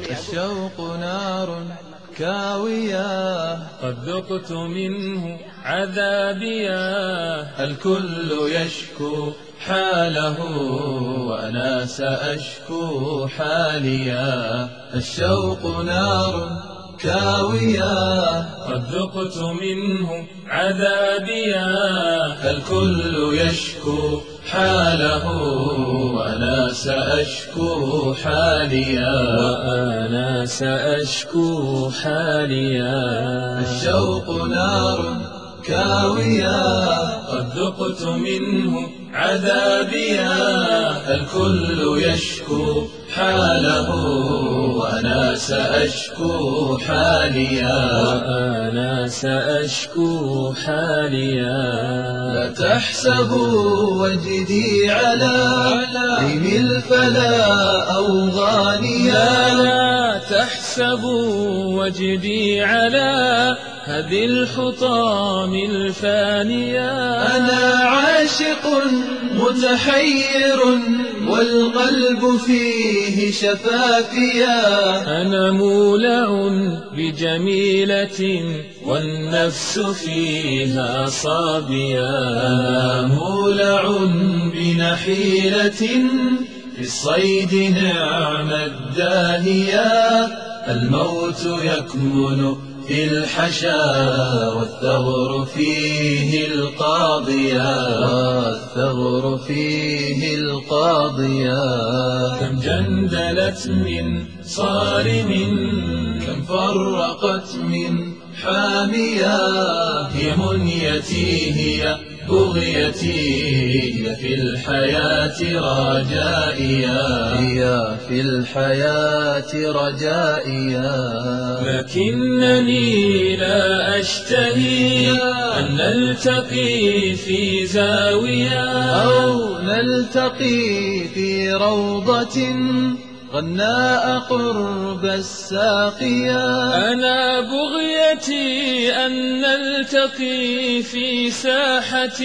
الشوق نار كاوية قد ذقت منه عذابيا. الكل يشكو حاله وأنا سأشكو حاليا. الشوق نار كاوية قد ذقت منه عذابيا. الكل يشكو حاله وأنا سأشكو حاليا. وأنا سأشكو حاليا. الشوق نار كاوية قد ذقت منه عذابيا. الكل يشكو حاله وأنا سأشكو حاليا. وأنا سأشكو حاليا. لا تحسبوا وجدي على ريم الفلا أو غانيا. لا تحسبوا وجدي على هذه الحطام الفانية. أنا عاشق متحير والقلب فيه شفافيا. أنا مولع بجميلة والنفس فيها صابية. أنا مولع بنحيلة في الصيد نعم الداهية. الموت يكمن في الحشا والثغر فيه القاضية. والثغر فيه القاضية. كم جندلت من صارم كم فرقت من حامية. هي منيتي هي بغيتي هي في الحياة رجائيا. هي في الحياة رجائيا. لكنني لا أشتهي أن نلتقي في زاوية أو نلتقي في روضة غناء قرب الساقية. أنا بغيتي أن نلتقي في ساحة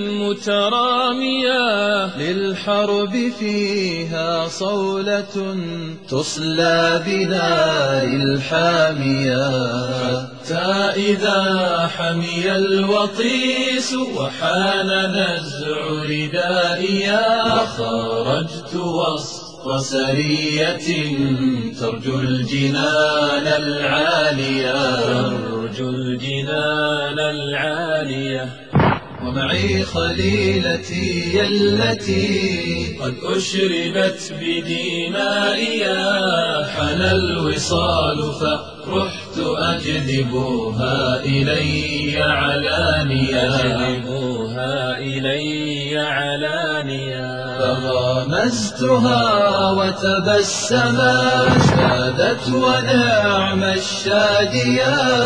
مترامية. للحرب فيها صولة تصلى بنار الحامية. حتى إذا حمي الوطيس وحان نزع ردائيا. خرجت وسط وسرية ترجو الجنان العالية. ترجو الجنان العالية. ومعي خليلتي التي قد أشربت بدمائيا. حان الوصال فرحت أجذبها إلي علانيا. أجذبها إلي علانيا. فغامزتها وتبسمت شادت ونعم الشادية.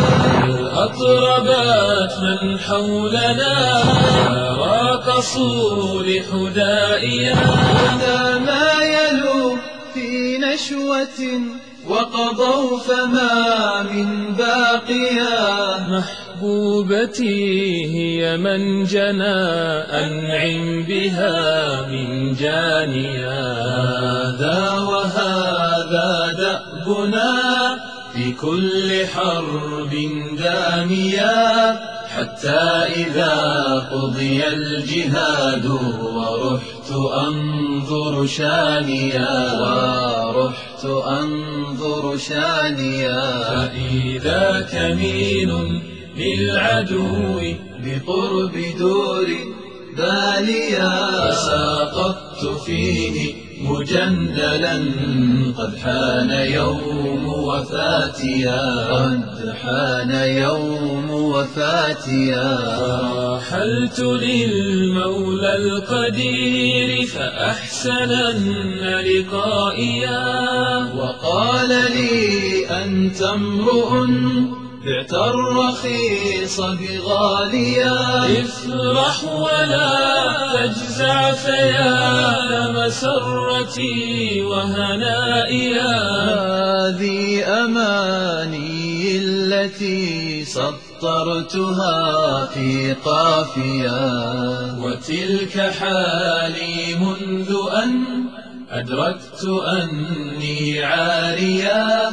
أطربت من حولنا راقصوا لحدائيا. هذا ما يلو في نشوة وقضوا فما من باقيا. محبوبتي هي من جنى أنعم بها من جانيا. هذا وهذا دأبنا في كل حرب دامية. حتى إذا قضي الجهاد ورحت أنظر شانيا. ورحت أنظر شانيا. فإذا كمين للعدو بقرب دور باليا. فساقطت فيه مجندلا قد حان يوم وفاتيا. قد حان يوم وفاتيا. فرحلت للمولى القدير فأحسنن لقائيا. وقال لي أنت امرؤ بعت الرخيص بغاليا. افرح ولا تجزع فيا مسرتي وهنائيا. هذه أماني التي سطرتها في قافيا. وتلك حالي منذ أن أدركت أني عاريا.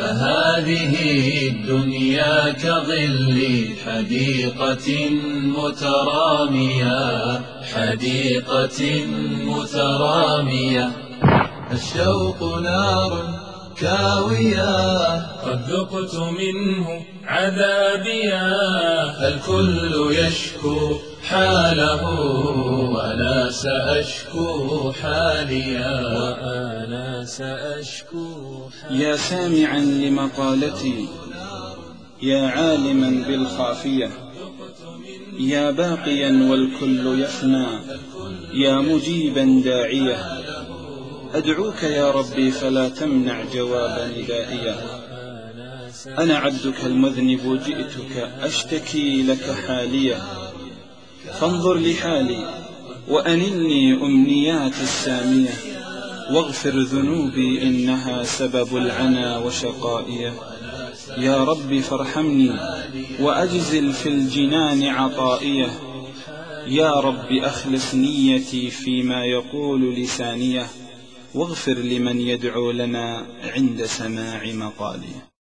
فهذه الدنيا كظل حديقة مترامية، حديقة مترامية. الشوق نار كاوية قد ذقت منه عذابيا، الكل يشكو حاله وأنا سأشكو حاليا، وأنا سأشكو حاليا. يا سامعا لمقالتي، يا عالما بالخافية، يا باقيا والكل يفنى، يا مجيبا داعية، أدعوك يا ربي فلا تمنع جواب ندائية. أنا عبدك المذنب جئتك أشتكي لك حالية، فانظر لحالي وأنلني أمنياتي السامية، واغفر ذنوبي إنها سبب العنا وشقائية. يا رب فارحمني وأجزل في الجنان عطائية، يا رب أخلص نيتي فيما يقول لسانية، واغفر لمن يدعو لنا عند سماع مقاليه.